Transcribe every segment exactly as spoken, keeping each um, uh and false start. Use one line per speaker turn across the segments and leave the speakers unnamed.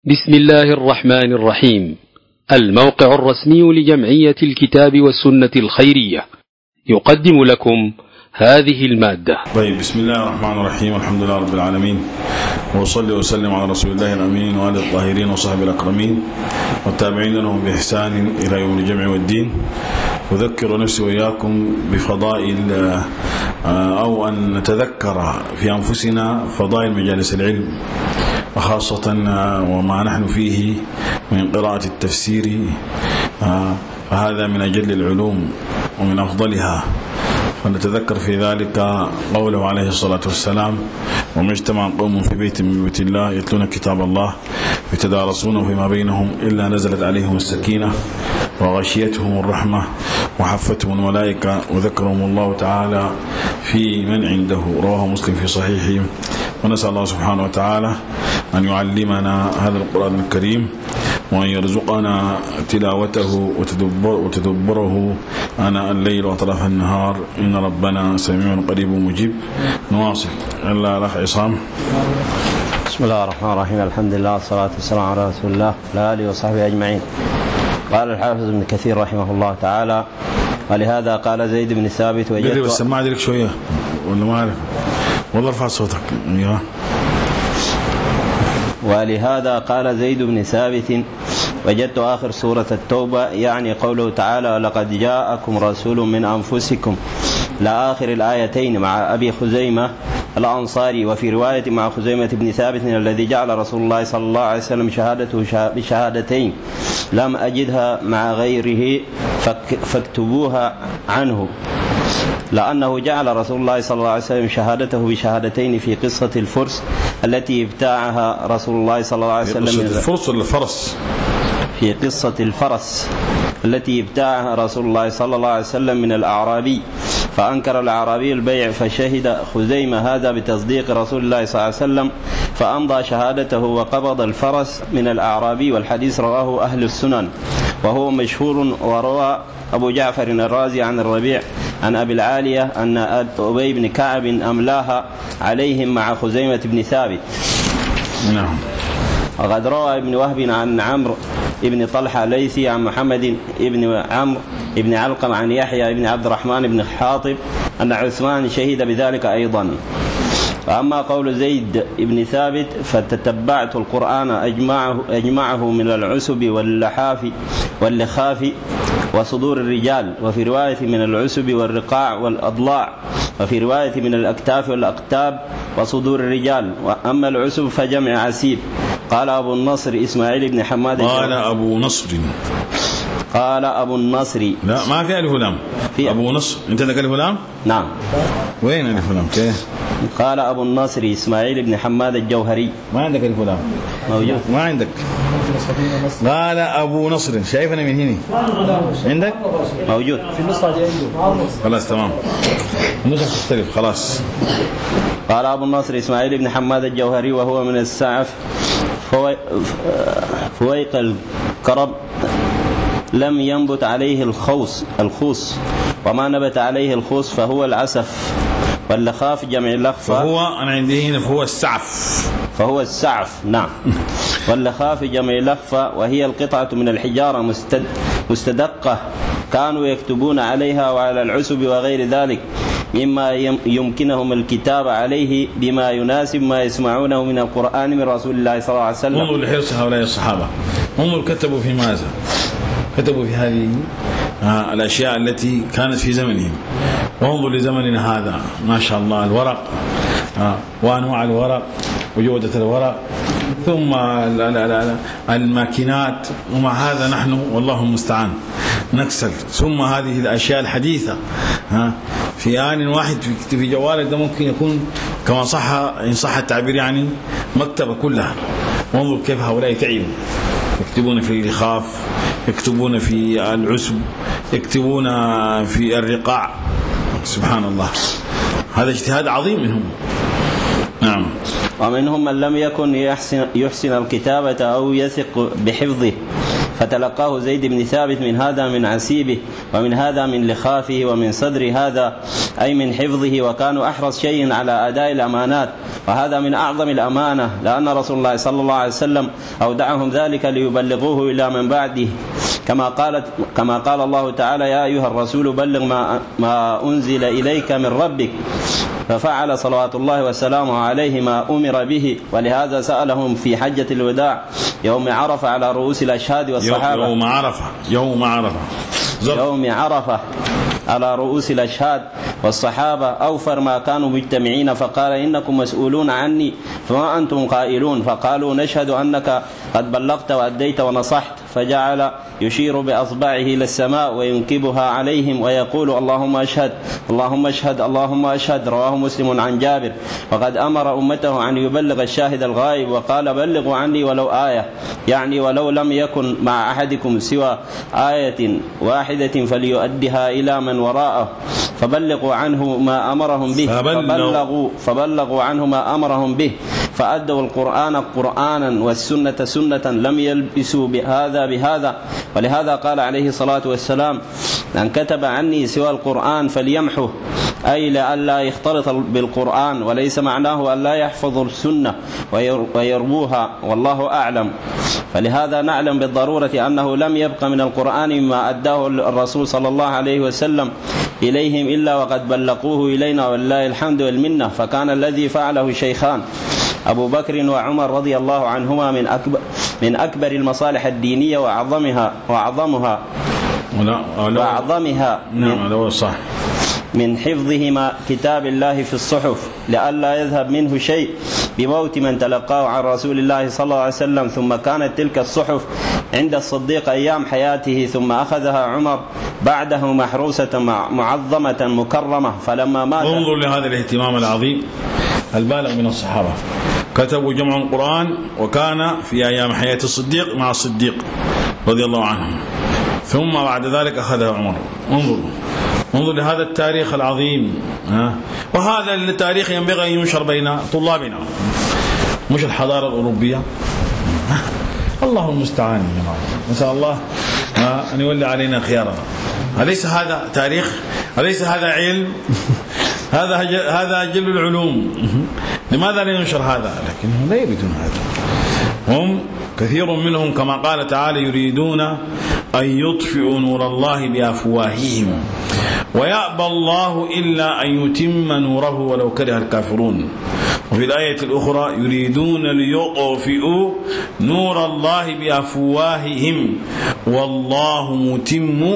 بسم الله الرحمن الرحيم. الموقع الرسمي لجمعية الكتاب والسنة الخيرية يقدم لكم هذه المادة.
طيب، بسم الله الرحمن الرحيم. الحمد لله رب العالمين، وصلي وسلم على رسول الله الأمين وآله الطاهرين وصحبه الأكرمين والتابعين لهم بإحسان إلى يوم الجمع والدين. أذكر نفسي وإياكم بفضائل أو أن نتذكر في أنفسنا فضائل مجالس العلم، وخاصة وما نحن فيه من قراءة التفسير، فهذا من أجل العلوم ومن أفضلها. فنتذكر في ذلك قوله عليه الصلاة والسلام: وما اجتمع قوم في بيت من بيوت الله يتلون كتاب الله يتدارسونه فيما بينهم إلا نزلت عليهم السكينة وغشيتهم الرحمة وحفتهم الملائكة وذكرهم الله تعالى في من عنده. رواه مسلم في صحيحه. ونسأل الله سبحانه وتعالى أن يعلمنا هذا القرآن الكريم، وأن يرزقنا تلاوته وتدبر وتدبره آناء الليل وأطراف النهار، إن ربنا سميع قريب مجيب. نواصل. الله الأخ عصام.
بسم الله الرحمن الرحيم. الحمد لله والصلاة والسلام على رسول الله وعلى آله وصحبه أجمعين. قال الحافظ ابن كثير رحمه الله تعالى: ولهذا قال زيد بن ثابت وجدت
بس سمع لك شوية ولا ما أعرف، والله ارفع صوتك. يا
ولهذا قال زيد بن ثابت: وجدت آخر سورة التوبة، يعني قوله تعالى: ولقد جاءكم رسول من أنفسكم، لآخر الآيتين، مع أبي خزيمة الأنصاري. وفي رواية مع خزيمة بن ثابت الذي جعل رسول الله صلى الله عليه وسلم شهادته بشهادتين لم أجدها مع غيره فاكتبوها عنه، لأنه جعل رسول الله صلى الله عليه وسلم شهادته بشهادتين في قصة الفرس التي ابتاعها رسول الله صلى الله عليه وسلم.
قصة الفرس ولا الفرس؟
في قصة الفرس التي ابتاعها رسول الله صلى الله عليه وسلم من الأعرابي، فأنكر الأعرابي البيع، فشهد خزيمة هذا بتصديق رسول الله صلى الله عليه وسلم، فأمضى شهادته وقبض الفرس من الأعرابي. والحديث رواه أهل السنن وهو مشهور. وروى أبو جعفر الرازي عن الربيع عن أبي العالية أن أبي بن كعب أملاها عليهم مع خزيمة بن ثابت.
نعم.
وقد روى ابن وهب عن عمرو ابن طلحة ليثي عن محمد ابن عمرو ابن علقم عن يحيى ابن عبد الرحمن بن حاطب أن عثمان شهد بذلك أيضا. فأما قول زيد ابن ثابت: فتتبعت القرآن أجمعه, أجمعه من العسب واللحاف واللخاف وصدور الرجال، وفي رواية من العسب والرقاع والأضلاع، وفي رواية من الأكتاف والأقتاب وصدور الرجال. وأما العسب فجمع عسيب. قال أبو النصر إسماعيل بن حماد.
قال أبو نصر.
قال أبو النصر.
لا، ما في ألف ولام. أبو نصر. أنت عندك ألف ولام؟
نعم.
وين ألف ولام؟ كيف؟
قال أبو النصر إسماعيل بن حماد الجوهري.
ما عندك ألف ولام؟
موجود.
ما عندك. قال أبو نصر. شايفنا من هنا؟ عندك؟
موجود
في النسخة دي عنده.
خلاص تمام. النسخة تختلف. خلاص.
قال أبو النصر إسماعيل بن حماد الجوهري وهو من السعف فويق الكرب، لم ينبت عليه الخوص الخوص وما نبت عليه الخوص فهو العسف. واللخاف جمع لخفة،
فهو أنا عندي هنا فهو السعف
فهو السعف. نعم. واللخاف جمع لخفة، وهي القطعة من الحجارة مستد مستدقة كانوا يكتبون عليها وعلى العسب وغير ذلك مما يمكنهم الكتاب عليه بما يناسب ما يسمعونه من القرآن من رسول الله صلى الله عليه وسلم.
انظروا لحرص هؤلاء الصحابة، انظروا كتبوا في ماذا؟ كتبوا في هذه آه الأشياء التي كانت في زمنهم. وانظر لزمننا هذا، ما شاء الله، الورق آه وأنواع الورق وجودة الورق، ثم الماكينات، ومع هذا نحن والله المستعان نكسل. ثم هذه الأشياء الحديثة ها في آن واحد في في جوالك ده ممكن يكون كما صح إن صح التعبير يعني مكتبة كلها. وانظر كيف هؤلاء تعبوا، يكتبون في الرخاف، يكتبون في العسب، يكتبون في الرقاع. سبحان الله، هذا اجتهاد عظيم منهم. نعم.
ومنهم من لم يكن يحسن, يحسن الكتابة أو يثق بحفظه، فتلقاه زيد بن ثابت من هذا من عسيبه ومن هذا من لخافه ومن صدر هذا أي من حفظه، وكانوا أحرص شيء على أداء الأمانات، وهذا من أعظم الأمانة، لأن رسول الله صلى الله عليه وسلم أودعهم ذلك ليبلغوه إلى من بعده، كما قالت كما قال الله تعالى: يا أيها الرسول بلغ ما, ما أنزل إليك من ربك، ففعل صلوات الله وسلامه عليه ما أمر به. ولهذا سألهم في حجة الوداع يوم عرفة على رؤوس الأشهاد والصحابة
يوم عرفة يوم عرفة
يوم عرفة على رؤوس الأشهاد والصحابة أوفر ما كانوا مجتمعين، فقال: إنكم مسؤولون عني فما أنتم قائلون؟ فقالوا: نشهد أنك قد بلغت وأديت ونصحت. فجعل يشير بأصبعه إلى السماء وينكبها عليهم ويقول: اللهم أشهد اللهم أشهد اللهم أشهد. رواه مسلم عن جابر. وقد أمر أمته أن يبلغ الشاهد الغائب، وقال: بلغوا عني ولو آية، يعني ولو لم يكن مع أحدكم سوى آية واحدة فليؤدها إلى من وراءه، فبلغوا عنه ما أمرهم به فبلغوا, فبلغوا عنه ما أمرهم به فأدوا القرآن قرآنا والسنة سنة، لم يلبسوا بهذا بهذا. ولهذا قال عليه الصلاة والسلام: من كتب عني سوى القرآن فليمحه، أي لألا يختلط بالقرآن، وليس معناه أن لا يحفظ السنة ويربوها، والله أعلم. فلهذا نعلم بالضرورة أنه لم يبق من القرآن مما أداه الرسول صلى الله عليه وسلم إليهم إلا وقد بلغوه إلينا، والله الحمد والمنة. فكان الذي فعله شيخان أبو بكر وعمر رضي الله عنهما من أكبر, من أكبر المصالح الدينية وأعظمها وأعظمها وأعظمها
نعم صح
من حفظهما كتاب الله في الصحف، لئلا يذهب منه شيء بموت من تلقاه عن رسول الله صلى الله عليه وسلم. ثم كانت تلك الصحف عند الصديق أيام حياته، ثم أخذها عمر بعده محروسة معظمة مكرمة، فلما مات.
انظر لهذا الاهتمام العظيم البالغ من الصحابة، كتبوا جمع القرآن وكان في أيام حياة الصديق مع الصديق رضي الله عنه، ثم بعد ذلك أخذها عمر. انظر انظر لهذا التاريخ العظيم، ها؟ وهذا التاريخ ينبغي أن ينشر بين طلابنا، مش الحضارة الأوروبية. الله المستعان، نسأل الله أن يولي علينا خيارنا. أليس هذا تاريخ؟ أليس هذا علم؟ هذا هذا جل العلوم. لماذا لا ينشر هذا؟ لكنهم لا يريدون هذا. هم كثير منهم كما قال تعالى: يريدون أن يطفئوا نور الله بأفواههم ويأبى الله إلا أن يتم نوره ولو كره الكافرون. وفي الآية الأخرى: يريدون ليطفئوا نور الله بأفواههم والله متم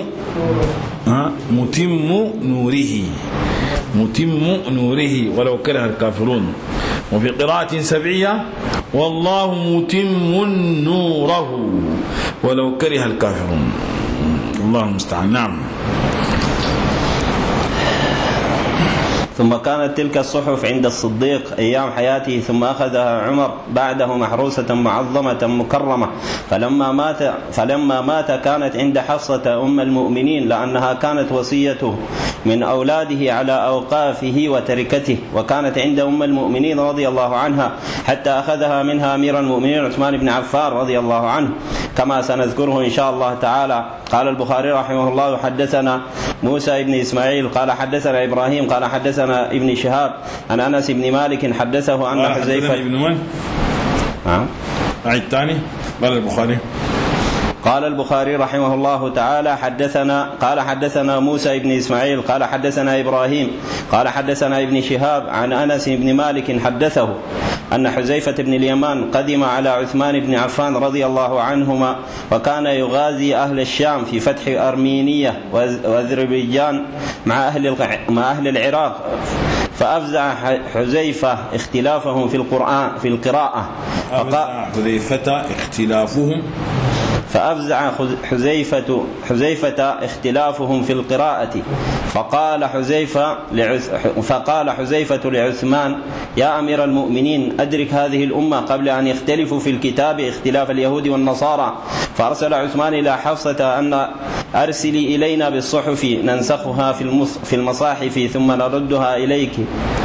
متم نوره متم نوره ولو كره الكافرون. وفي قراءة سبعية: والله متم نوره ولو كره الكافرون. الله المستعان. نعم.
ثم كانت تلك الصحف عند الصديق أيام حياته، ثم أخذها عمر بعده محروسة معظمة مكرمة، فلما مات فلما مات كانت عند حفصة أم المؤمنين، لأنها كانت وصيته من أولاده على أوقافه وتركته، وكانت عند أم المؤمنين رضي الله عنها حتى أخذها منها أمير المؤمنين عثمان بن عفان رضي الله عنه، كما سنذكره إن شاء الله تعالى. قال البخاري رحمه الله: حدثنا موسى بن إسماعيل قال حدثنا إبراهيم قال حدثنا ابن شهاب عن أنس بن مالك حدثه أن حذيفة
ابن من؟
نعم
أعيد ثاني. قال البخاري
قال البخاري رحمه الله تعالى: حدثنا قال حدثنا موسى بن إسماعيل قال حدثنا إبراهيم قال حدثنا ابن شهاب عن أنس بن مالك حدثه أن حذيفة بن اليمان قدم على عثمان بن عفان رضي الله عنهما، وكان يغازي أهل الشام في فتح أرمينية وأذربيجان مع أهل مع أهل العراق، فأفزع حذيفة اختلافهم في القرآن في القراءة
أفزع حذيفة اختلافهم
فأفزع حذيفة حذيفة اختلافهم في القراءة، فقال حذيفة لعث فقال حذيفة لعثمان: يا أمير المؤمنين، أدرك هذه الأمة قبل أن يختلفوا في الكتاب اختلاف اليهود والنصارى. فأرسل عثمان إلى حفصة أن أرسلي إلينا بالصحف ننسخها في المصاحف ثم نردها إليك.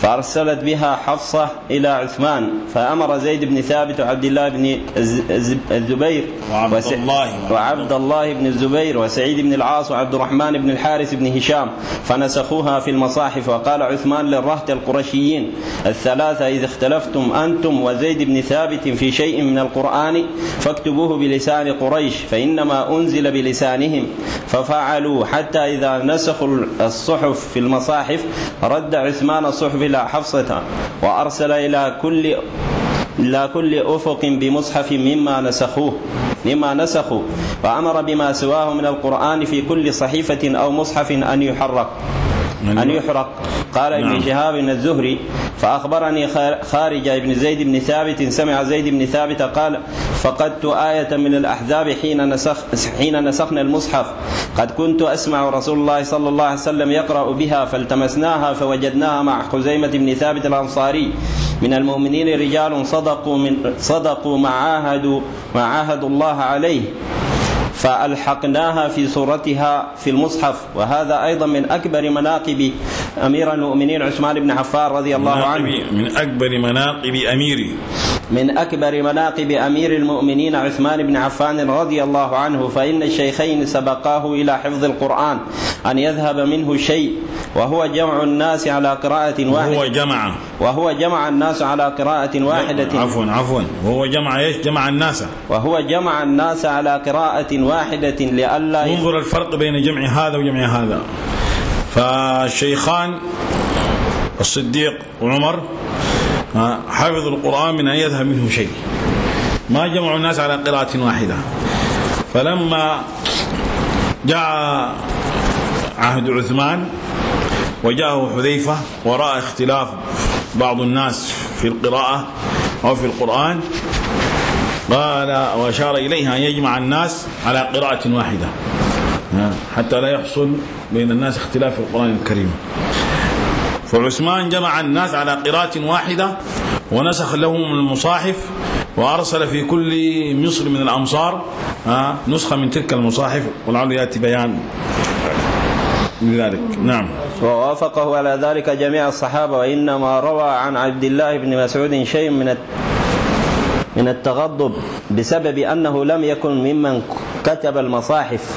فأرسلت بها حفصة إلى عثمان، فأمر زيد بن ثابت وعبد الله بن الزبير
وعبد الله
وعبد الله بن الزبير وسعيد بن العاص وعبد الرحمن بن الحارث بن هشام فنسخوها في المصاحف. وقال عثمان للرهط القرشيين الثلاثة: إذا اختلفتم أنتم وزيد بن ثابت في شيء من القرآن فاكتبوه بلسان قريش فإنما أنزل بلسانهم. ففعلوا حتى إذا نسخوا الصحف في المصاحف رد عثمان الصحف إلى حفصة وأرسل إلى كل إلى كل أفق بمصحف مما نسخوه مما نسخوا وأمر بما سواه من القرآن في كل صحيفة أو مصحف أن يحرق أن يحرق. قال ابن شهاب الزهري: فأخبرني خارجة بن زيد بن ثابت سمع زيد بن ثابت قال: فقدت آية من الأحزاب حين نسخ حين نسخنا المصحف، قد كنت أسمع رسول الله صلى الله عليه وسلم يقرأ بها، فالتمسناها فوجدناها مع خزيمة بن ثابت الأنصاري: من المؤمنين رجال صدقوا من صدقوا ما عاهدوا ما عاهدوا الله عليه، فألحقناها في صورتها في المصحف. وهذا أيضا من أكبر مناقب أمير المؤمنين عثمان بن عفان رضي الله عنه
من أكبر مناقب أميري
من أكبر مناقب أمير المؤمنين عثمان بن عفان رضي الله عنه، فإن الشيخين سبقاه إلى حفظ القرآن أن يذهب منه شيء، وهو جمع الناس على قراءة واحدة
وهو جمع
وهو جمع الناس على قراءة واحدة
عفوا عفوا وهو جمع ايش جمع الناس
وهو جمع الناس على قراءة واحدة لئلا
انظر الفرق بين جمع هذا وجمع هذا. فالشيخان الصديق وعمر حفظوا القرآن من أن يذهب منه شيء، ما جمعوا الناس على قراءة واحدة. فلما جاء عهد عثمان وجاءه حذيفة ورأى اختلاف بعض الناس في القراءة أو في القرآن قال وأشار إليها أن يجمع الناس على قراءة واحدة حتى لا يحصل بين الناس اختلاف في القرآن الكريم. فعثمان جمع الناس على قراءة واحدة ونسخ لهم المصاحف وأرسل في كل مصر من الأمصار نسخة من تلك المصاحف، ولعله يأتي بيان لذلك. نعم.
ووافقه على ذلك جميع الصحابة، وإنما روى عن عبد الله بن مسعود شيء من من التغضب بسبب أنه لم يكن ممن كتب المصاحف،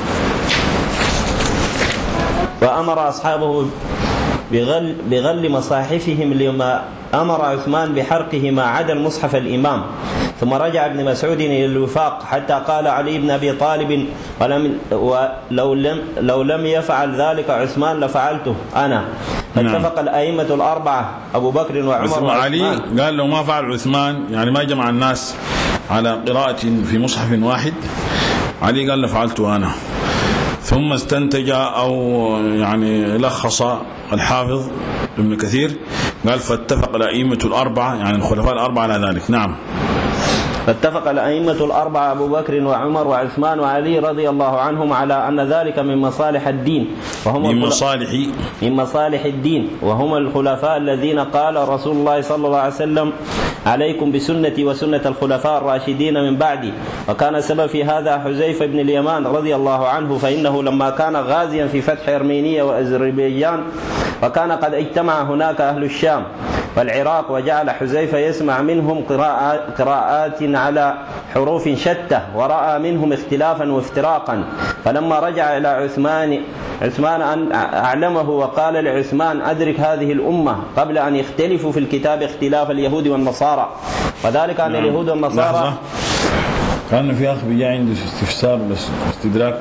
وأمر أصحابه بغل, بغل مصاحفهم لما أمر عثمان بحرقه ما عدا المصحف الإمام. ثم رجع ابن مسعود إلى الوفاق حتى قال علي بن أبي طالب ولم ولو لم, لو لم يفعل ذلك عثمان لفعلته أنا. فاتفق الأئمة الأربعة أبو بكر وعمر وعثمان.
علي قال لو ما فعل عثمان يعني ما جمع الناس على قراءة في مصحف واحد، علي قال لفعلته أنا. ثم استنتج أو يعني لخص الحافظ ابن كثير قال فاتفق الأئمة الأربعة يعني الخلفاء الأربعة على ذلك. نعم.
فاتفق الأئمة الأربعة أبو بكر وعمر وعثمان وعلي رضي الله عنهم على أن ذلك من مصالح الدين وهم
من مصالح
من مصالح الدين وهم الخلفاء الذين قال رسول الله صلى الله عليه وسلم عليكم بسنتي وسنة الخلفاء الراشدين من بعدي. وكان سبب في هذا حذيفة بن اليمان رضي الله عنه، فإنه لما كان غازيا في فتح أرمينيا وأذربيجان وكان قد اجتمع هناك أهل الشام والعراق، وجعل حذيفة يسمع منهم قراءات, قراءات على حروف شتى، ورأى منهم اختلافا وافتراقا. فلما رجع إلى عثمان عثمان أن أعلمه وقال لعثمان أدرك هذه الأمة قبل أن يختلفوا في الكتاب اختلاف اليهود والنصارى، وذلك أن
نعم.
اليهود والنصارى
كان في أخ بيجي عنده استفسار بس استدراك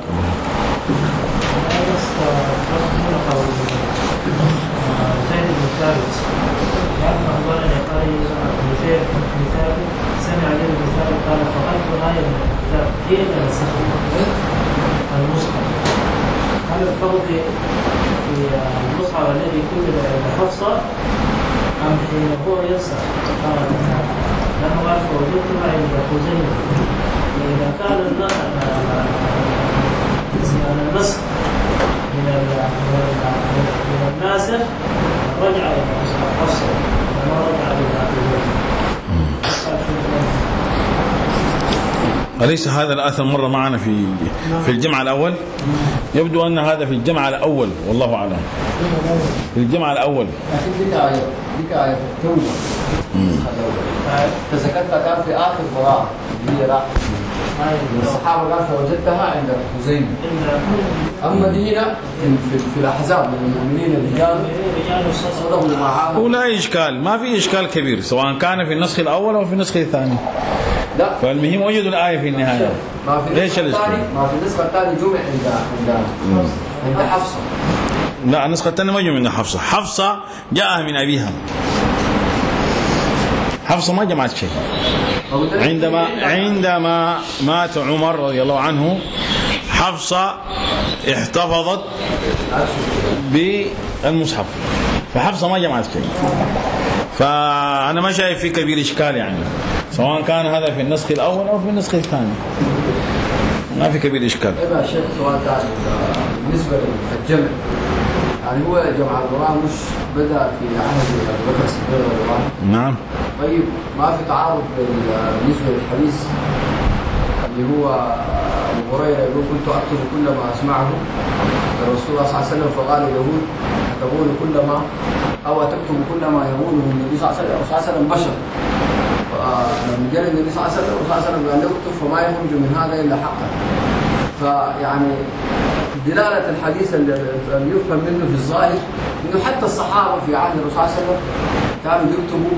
سمع عليه المثال قال فقدت آية من الكتاب حين نسخت المصحف. هل الفرق في المصحف الذي كتب حفصة أم حين هو ينسخ؟ قال لأنه قال فوجدتها عند خزيمة. وإذا كان النسخ من الناسخ رجع إلى مصحف حفصة وما رجع إلى خزيمة.
أليس هذا الأثر مر معنا في في الجمع الأول؟ يبدو أن هذا في الجمع الأول والله أعلم. في الجمع الأول.
ديك آية التوبة تذكرتها كان في آخر براءة اللي هي راحت الصحابة قال فوجدتها عند حزين. أما دينا في, في, في الأحزاب من المؤمنين الرجال صدقوا معها
ولا إشكال، ما في إشكال كبير سواء كان في النسخ الأول أو في النسخ الثاني.
لا
فالمهم وجدوا الآية في النهاية.
ما في
ليش الإشكال؟
ما في النسخة الثانية جمع عند عند عند حفصة.
لا النسخة الثانية ما جمع عند حفصة. حفصة جاءها من أبيها. حفصة ما جمعت شيء. عندما عندما مات عمر رضي الله عنه حفصة احتفظت بالمصحف، فحفصة ما جمعت شيء. فأنا ما شايف في كبير إشكال يعني، سواء كان هذا في النسخ الأول أو في النسخ الثاني ما في كبير إشكال.
إيه بقى شيخ سؤال ثاني بالنسبة للجمع، يعني هو جمع القرآن مش بدأ في عهد أبي بكر الصديق رضي الله عنه؟
نعم.
طيب ما في تعارض بالنسبة للحديث اللي هو أبو هريرة يقول كنت أكتب كل ما أسمعه الرسول صلى الله عليه وسلم فقال اليهود تقول كل ما أو تكتب كل ما يقوله النبي صلى الله عليه وسلم بشر. فلما جاء النبي صلى الله عليه وسلم صلى الله عليه وسلم قال له اكتب فما يخرج من هذا إلا حقا. فيعني دلالة الحديث اللي يفهم منه في الظاهر إنه حتى الصحابة في عهد الرسول صلى الله عليه وسلم كانوا يكتبوا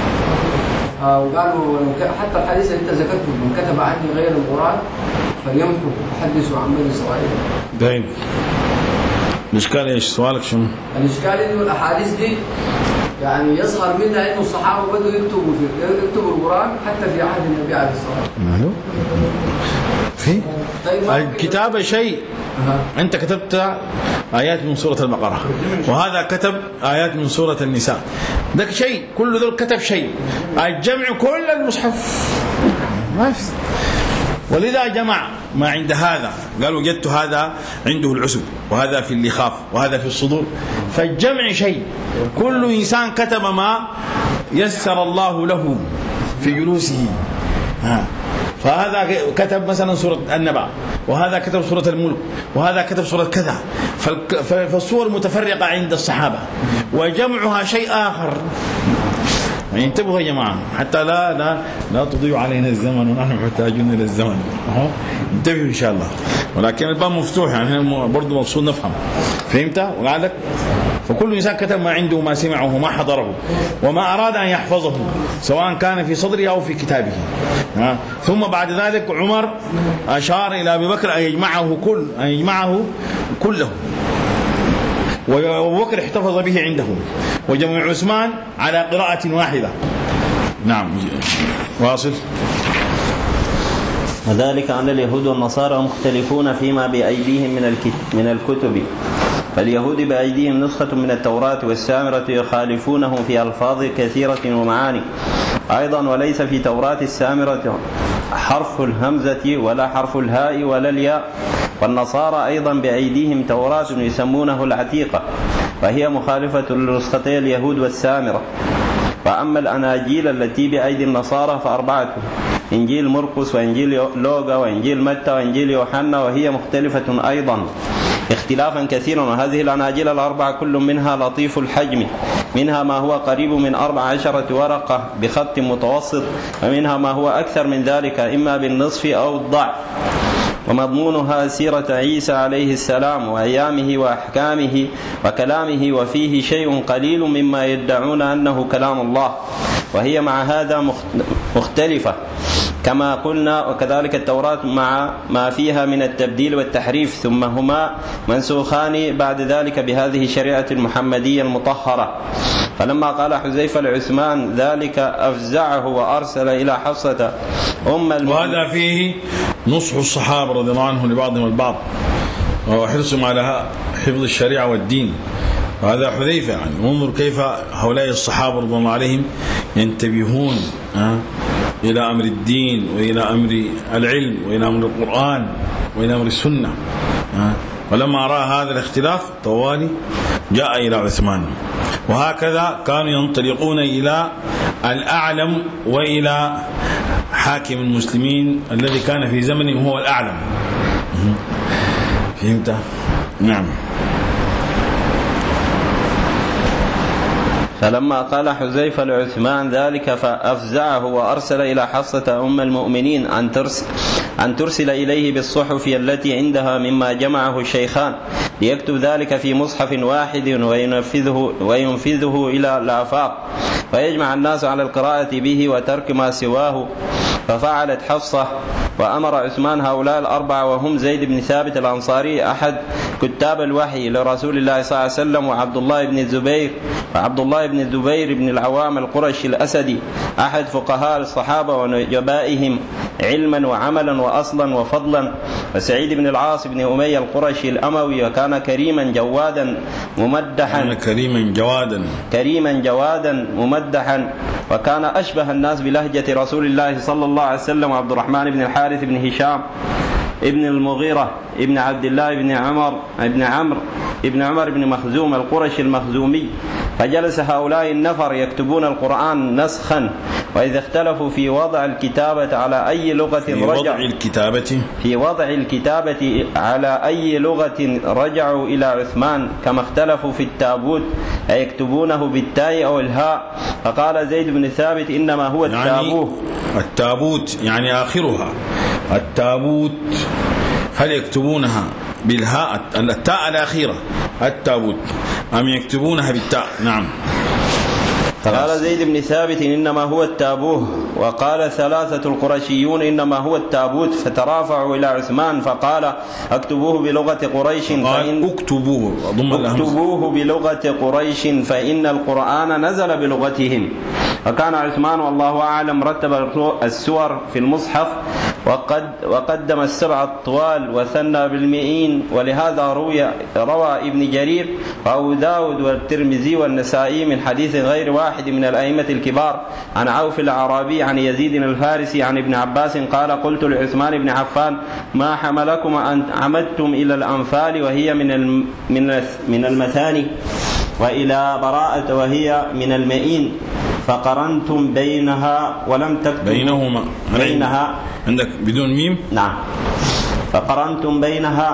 آه وقالوا حتى الحديث اللي أنت ذكرته من كتب عني غير القرآن فليمحو حدثوا عن بني إسرائيل.
طيب الإشكال إيش؟ سؤالك شنو؟ الإشكال
إنه الأحاديث دي يعني يظهر منها إنه الصحابة بدوا يكتبوا في يكتبوا القرآن حتى في عهد النبي عليه الصلاة والسلام.
في طيب الكتابة شيء. أه. أنت كتبت آيات من سورة البقرة وهذا كتب آيات من سورة النساء، ذاك شيء، كل ذول كتب شيء. الجمع كل المصحف ما في، ولذا جمع ما عند هذا، قال وجدت هذا عنده العسب وهذا في اللخاف وهذا في الصدور. فالجمع شيء، كل إنسان كتب ما يسر الله له في جلوسه. ها. فهذا كتب مثلا سورة النبأ وهذا كتب سورة الملك وهذا كتب سورة كذا، فالصور متفرقة عند الصحابة وجمعها شيء آخر. انتبهوا يا جماعة حتى لا لا لا تضيع علينا الزمن ونحن محتاجون إلى الزمن. انتبهوا إن شاء الله، ولكن الباب مفتوح يعني برضو مقصود نفهم. فهمت وقعدك؟ فكل إنسان كتب ما عنده ما سمعه وما حضره وما أراد أن يحفظه سواء كان في صدره أو في كتابه. ها. ثم بعد ذلك عمر أشار إلى أبي بكر أن يجمعه كل أن يجمعه كله، وأبو بكر احتفظ به عنده، وجمع عثمان على قراءة واحدة. نعم واصل.
وذلك أن اليهود والنصارى مختلفون فيما بأيديهم من من الكتب، فاليهود بأيديهم نسخة من التوراة والسامرة يخالفونه في ألفاظ كثيرة ومعاني أيضا، وليس في توراة السامرة حرف الهمزة ولا حرف الهاء ولا الياء. والنصارى أيضا بأيديهم توراة يسمونه العتيقة وهي مخالفة لنسختي اليهود والسامرة. وأما الأناجيل التي بأيدي النصارى فأربعة: إنجيل مرقس وإنجيل لوقا وإنجيل متى وإنجيل يوحنا، وهي مختلفة أيضا اختلافا كثيرا. وهذه الأناجيل الأربعة كل منها لطيف الحجم، منها ما هو قريب من أربع عشرة ورقة بخط متوسط، ومنها ما هو أكثر من ذلك إما بالنصف أو الضعف. ومضمونها سيرة عيسى عليه السلام وأيامه وأحكامه وكلامه، وفيه شيء قليل مما يدعون أنه كلام الله، وهي مع هذا مختلفة كما قلنا. وكذلك التوراة مع ما فيها من التبديل والتحريف، ثم هما منسوخان بعد ذلك بهذه الشريعة المحمدية المطهرة. فلما قال حذيفة لعثمان ذلك أفزعه وأرسل إلى حفصة أم المؤمنين.
وهذا فيه نصح الصحابة رضي الله عنهم لبعضهم البعض وحرصهم على حفظ الشريعة والدين. وهذا حذيفة يعني انظر كيف هؤلاء الصحابة رضي الله عليهم ينتبهون أه؟ إلى أمر الدين وإلى أمر العلم وإلى أمر القرآن وإلى أمر السنة. أه؟ ولما رأى هذا الاختلاف طوالي جاء إلى عثمان. وهكذا كانوا ينطلقون إلى الأعلم وإلى حاكم المسلمين الذي كان في زمنهم هو الأعلم. فهمت؟ نعم.
فلما قال حذيفة لعثمان ذلك فأفزعه وأرسل إلى حفصة أم المؤمنين أن ترسل, أن ترسل إليه بالصحف التي عندها مما جمعه الشيخان ليكتب ذلك في مصحف واحد وينفذه, وينفذه إلى الآفاق ويجمع الناس على القراءة به وترك ما سواه. ففعلت حفصة وأمر عثمان هؤلاء الأربعة وهم زيد بن ثابت الأنصاري أحد كتاب الوحي لرسول الله صلى الله عليه وسلم وعبد الله بن الزبير وعبد الله بن الزبير بن العوام القرشي الأسدي أحد فقهاء الصحابة ونجبائهم علما وعملا وأصلا وفضلا، وسعيد بن العاص بن أمية القرشي الأموي وكان كريما جوادا ممدحا
كان كريما جوادا
كريما جوادا ممدحا وكان أشبه الناس بلهجة رسول الله صلى الله عليه وسلم. عبد الرحمن بن الحارث بن هشام ابن المغيرة ابن عبد الله بن عمر ابن عمرو ابن عمر بن مخزوم القرشي المخزومي. فجلس هؤلاء النفر يكتبون القرآن نسخا، وإذا اختلفوا في وضع الكتابة على أي لغة
في
رجع
وضع الكتابة
في وضع الكتابة على أي لغة رجعوا إلى عثمان، كما اختلفوا في التابوت أيكتبونه بالتاء أو الهاء. فقال زيد بن ثابت إنما هو التابوت
يعني التابوت يعني آخرها التابوت، هل يكتبونها بالهاء التاء الأخيرة التابوت أم يكتبونها بالتاء؟ نعم.
قال زيد بن ثابت إنما هو التابوه، وقال ثلاثة القرشيون إنما هو التابوت، فترافعوا إلى عثمان فقال اكتبوه بلغة قريش فإن
اكتبوه
اكتبوه بلغة قريش فإن القرآن نزل بلغتهم. وكان عثمان والله أعلم رتب السور في المصحف وقد وقدم السبع الطوال وثنى بالمئين، ولهذا روي روى ابن جرير وأبو داود والترمذي والنسائي من حديث غير واحد من الأئمة الكبار عن عوف الأعرابي عن يزيد الفارسي عن ابن عباس قال قلت لعثمان بن عفان ما حملكم أن عمدتم إلى الأنفال وهي من من من المثاني وإلى براءة وهي من المئين فقرنتم بينها ولم تكتبوا
بينهما
بينها
عندك بدون ميم؟
نعم. فقرنتم بينها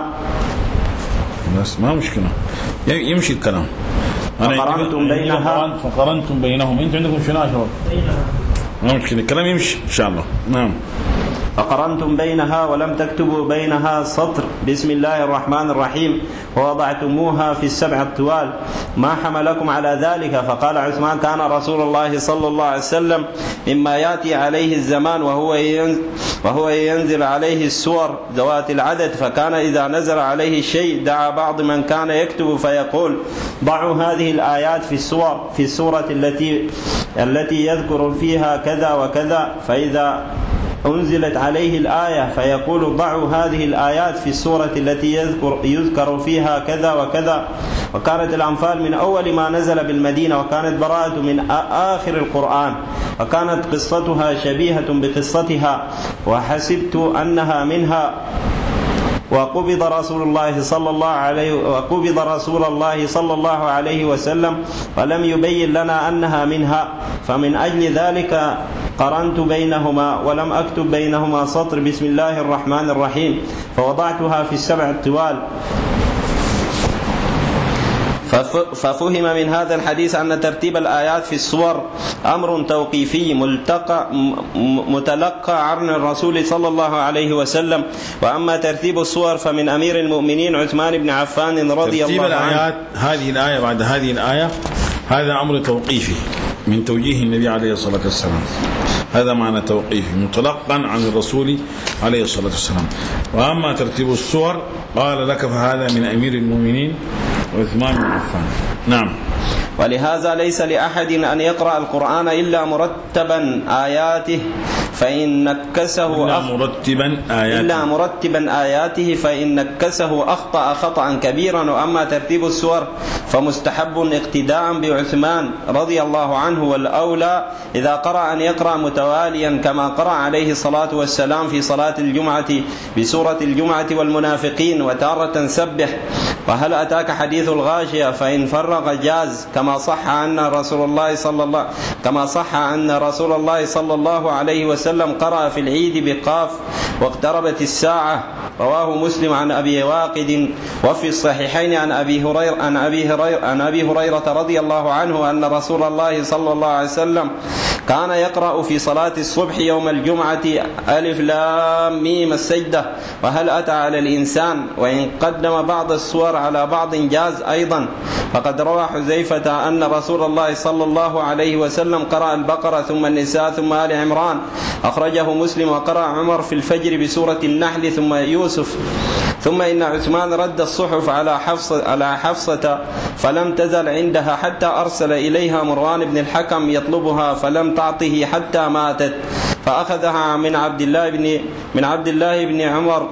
بس ما مشكلة يمشي الكلام.
فقرنتم بينها
فقرنتم بينهم. انت عندكم شنو يا شباب؟ ما مشكلة الكلام يمشي ان شاء الله. نعم.
فقرنتم بينها ولم تكتبوا بينها سطر بسم الله الرحمن الرحيم ووضعتموها في السبع الطوال ما حملكم على ذلك؟ فقال عثمان كان رسول الله صلى الله عليه وسلم مما يأتي عليه الزمان وهو ينزل, وهو ينزل عليه السور ذوات العدد، فكان إذا نزل عليه الشيء دعا بعض من كان يكتب فيقول ضعوا هذه الآيات في السور في السورة التي التي يذكر فيها كذا وكذا، فإذا أنزلت عليه الآية فيقول ضعوا هذه الآيات في السورة التي يذكر, يذكر فيها كذا وكذا. وكانت الأنفال من أول ما نزل بالمدينة، وكانت براءة من آخر القرآن، وكانت قصتها شبيهة بقصتها، وحسبت أنها منها. وقبض رسول الله صلى الله عليه وقبض رسول الله صلى الله عليه وسلم ولم يبين لنا أنها منها، فمن أجل ذلك قرنت بينهما ولم أكتب بينهما سطر بسم الله الرحمن الرحيم، فوضعتها في السبع الطوال. ففهم من هذا الحديث أن ترتيب الآيات في السور أمر توقيفي ملتقى متلقى عن الرسول صلى الله عليه وسلم، وأما ترتيب السور فمن أمير المؤمنين عثمان بن عفان رضي الله عنه.
ترتيب الآيات هذه الآية بعد هذه الآية هذا أمر توقيفي من توجيه النبي عليه الصلاة والسلام، هذا معنى توقيفي متلقى عن الرسول عليه الصلاة والسلام. وأما ترتيب السور قال لك فهذا من أمير المؤمنين عثمان بن عفان. نعم.
ولهذا ليس لأحد أن يقرأ القرآن إلا مرتبا آياته فإن نكسه
إلا مرتبا آياته
إلا مرتبا آياته فإن نكسه أخطأ خطأ كبيرا. وأما ترتيب السور فمستحب اقتداء بعثمان رضي الله عنه، والأولى إذا قرأ أن يقرأ متواليا كما قرأ عليه الصلاة والسلام في صلاة الجمعة بسورة الجمعة والمنافقين وتارة سبح وهل أتاك حديث الغاشية، فإن فرغ جاز كما صح أن رسول الله صلى الله كما صح أن رسول الله صلى الله عليه وسلم وسلم قرأ في العيد بقاف واقتربت الساعة. رواه مسلم عن أبي واقد. وفي الصحيحين عن أبي هريرة عن أبي هريرة عن أبي هريرة رضي الله عنه أن رسول الله صلى الله عليه وسلم كان يقرأ في صلاة الصبح يوم الجمعة ألف لام ميم السجدة وهل أتى على الإنسان، وإن قدم بعض السور على بعض جاز أيضا. فقد روى حذيفة أن رسول الله صلى الله عليه وسلم قرأ البقرة ثم النساء ثم آل عمران، أخرجه مسلم. وقرأ عمر في الفجر بسورة النحل ثم يوسف. ثم إن عثمان رد الصحف على حفصة, على حفصة فلم تزل عندها حتى أرسل إليها مروان بن الحكم يطلبها فلم تعطه حتى ماتت، فأخذها من عبد الله بن من عبد الله بن عمر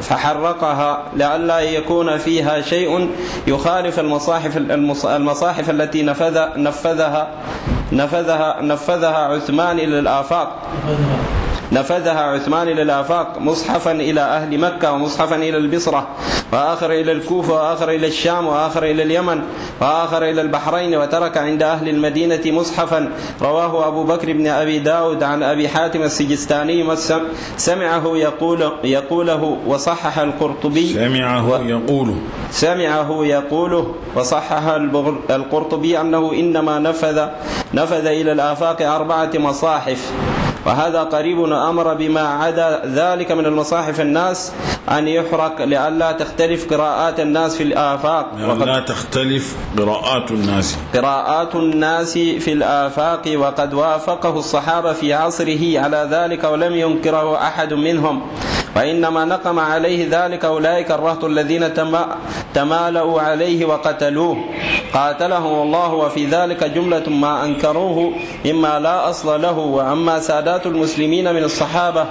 فحرقها لئلا يكون فيها شيء يخالف المصاحف المصاحف التي نفذ نفذها نفذها نفذها عثمان إلى الآفاق نفذها عثمان إلى الآفاق، مصحفا إلى أهل مكة ومصحفا إلى البصرة وآخر إلى الكوفة وآخر إلى الشام وآخر إلى اليمن وآخر إلى البحرين، وترك عند أهل المدينة مصحفا. رواه أبو بكر بن أبي داود عن أبي حاتم السجستاني سمعه يقول يقوله وصحح القرطبي
سمعه يقوله
سمعه يقوله وصحح القرطبي أنه إنما نفذ نفذ إلى الآفاق أربعة مصاحف، وهذا قريب. أمر بما عدا ذلك من المصاحف الناس أن يحرق لئلا تختلف قراءات الناس في الآفاق
لا تختلف قراءات الناس
قراءات الناس في الآفاق وقد وافقه الصحابة في عصره على ذلك ولم ينكره أحد منهم، وإنما نقم عليه ذلك أولئك الرهط الذين تمالؤوا عليه وقتلوه قاتلهم الله. وفي ذلك جملة ما أنكروه مما لا أصل له. وأما سادات المسلمين من الصحابة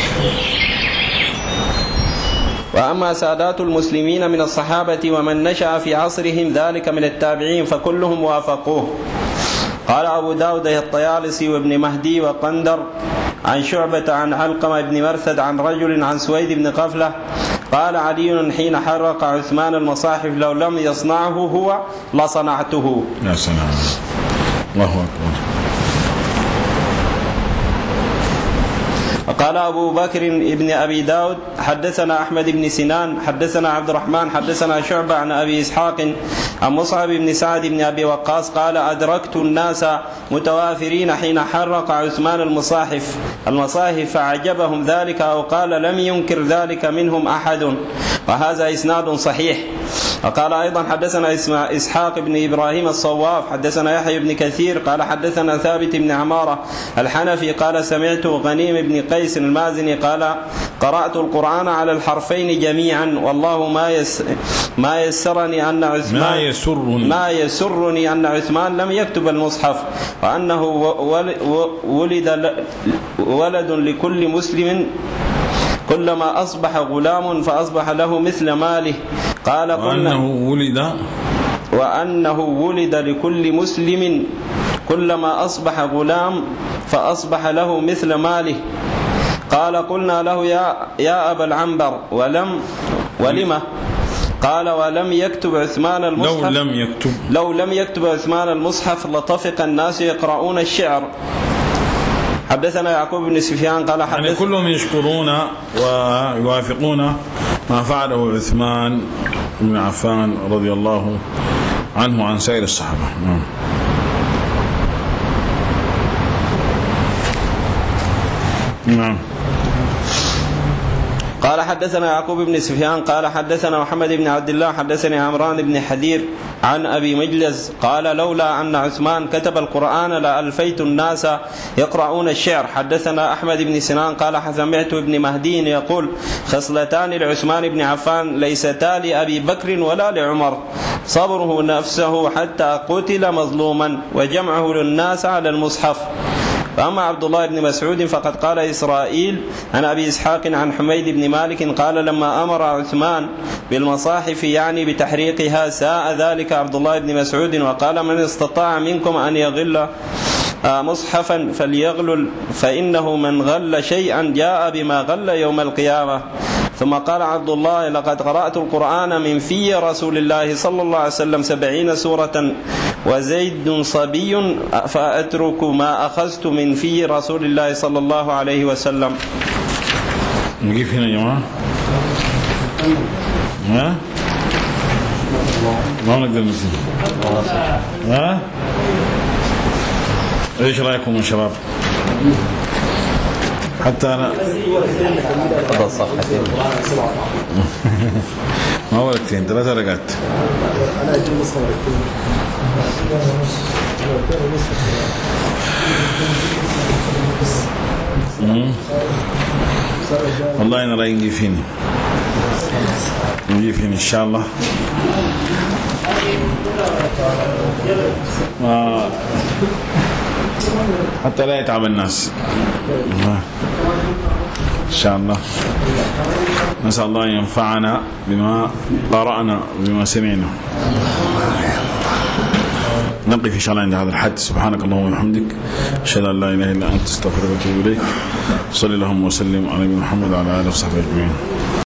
وأما سادات المسلمين من الصحابة ومن نشأ في عصرهم ذلك من التابعين فكلهم وافقوه. قال أبو داود الطيالسي وابن مهدي وقندر عن شعبة عن علقمة بن مرثد عن رجل عن سويد بن قفلة قال علي حين حرق عثمان المصاحف لو لم يصنعه هو لصنعته.
يا سلام، الله أكبر.
قال أبو بكر ابن أبي داود حدثنا أحمد بن سنان حدثنا عبد الرحمن حدثنا شعبة عن أبي إسحاق عن مصعب بن سعد بن أبي وقاص قال أدركت الناس متوافرين حين حرق عثمان المصاحف المصاحف فعجبهم ذلك أو قال لم ينكر ذلك منهم أحد، وهذا إسناد صحيح. وقال أيضا حدثنا إسحاق بن إبراهيم الصواف حدثنا يحيى بن كثير قال حدثنا ثابت بن عمارة الحنفي قال سمعت غنيم بن قيس المازني قال قرأت القرآن على الحرفين جميعا والله ما يس ما يسرني أن عثمان
ما يسرني
ما يسرني أن عثمان لم يكتب المصحف، وأنه ولد ولد لكل مسلم كلما أصبح غلام فأصبح له مثل ماله. قال
وأنه ولد
وأنه ولد لكل مسلم كلما أصبح غلام فأصبح له مثل ماله. قال قلنا له يا, يا أبا العنبر ولم ولما قال ولم يكتب عثمان المصحف
لو لم يكتب
لو لم يكتب عثمان المصحف لطفق الناس يقرؤون الشعر. حدثنا يعقوب بن سفيان قال حدث
يعني كلهم يشكرون ويوافقون ما فعله عثمان بن عفان رضي الله عنه عن سائر الصحابة. نعم. نعم.
قال حدثنا يعقوب بن سفيان قال حدثنا محمد بن عبد الله حدثني عمران بن حدير عن أبي مجلس قال لولا أن عثمان كتب القرآن لألفيت الناس يقرؤون الشعر. حدثنا أحمد بن سنان قال سمعت ابن مهدي يقول خصلتان لعثمان بن عفان ليستا لأبي بكر ولا لعمر صبره نفسه حتى قتل مظلوما وجمعه للناس على المصحف. فأما عبد الله بن مسعود فقد قال إسرائيل عن أبي إسحاق عن حميد بن مالك قال لما أمر عثمان بالمصاحف يعني بتحريقها ساء ذلك عبد الله بن مسعود وقال من استطاع منكم أن يغل مصحفا فليغلل فإنه من غل شيئا جاء بما غل يوم القيامة. ثم قال عبد الله: لقد قرأت القرآن من في رسول الله صلى الله عليه وسلم سبعين سورة وزيد صبي فأترك ما أخذت من في رسول الله صلى الله عليه وسلم.
نجيب هنا يا جماعة. ها؟ ما نقدر نسيب. ها؟ ايش رأيكم يا شباب؟ حتى أنا
فضل صفحتين
ما ورقتين ثلاثة رقات.
أنا أجيب نص ورقتين.
والله أنا رأيي نجي فيني نجي فيني إن شاء الله. آه. حتى لا يتعب الناس إن شاء الله. نسأل الله أن ينفعنا بما قرأنا وبما سمعنا. نقف إن شاء الله عند هذا الحد. سبحانك اللهم وبحمدك أشهد أن لا إله إلا أنت أستغفرك وأتوب إليك. صلى اللهم وسلم على محمد وعلى آله وصحبه أجمعين.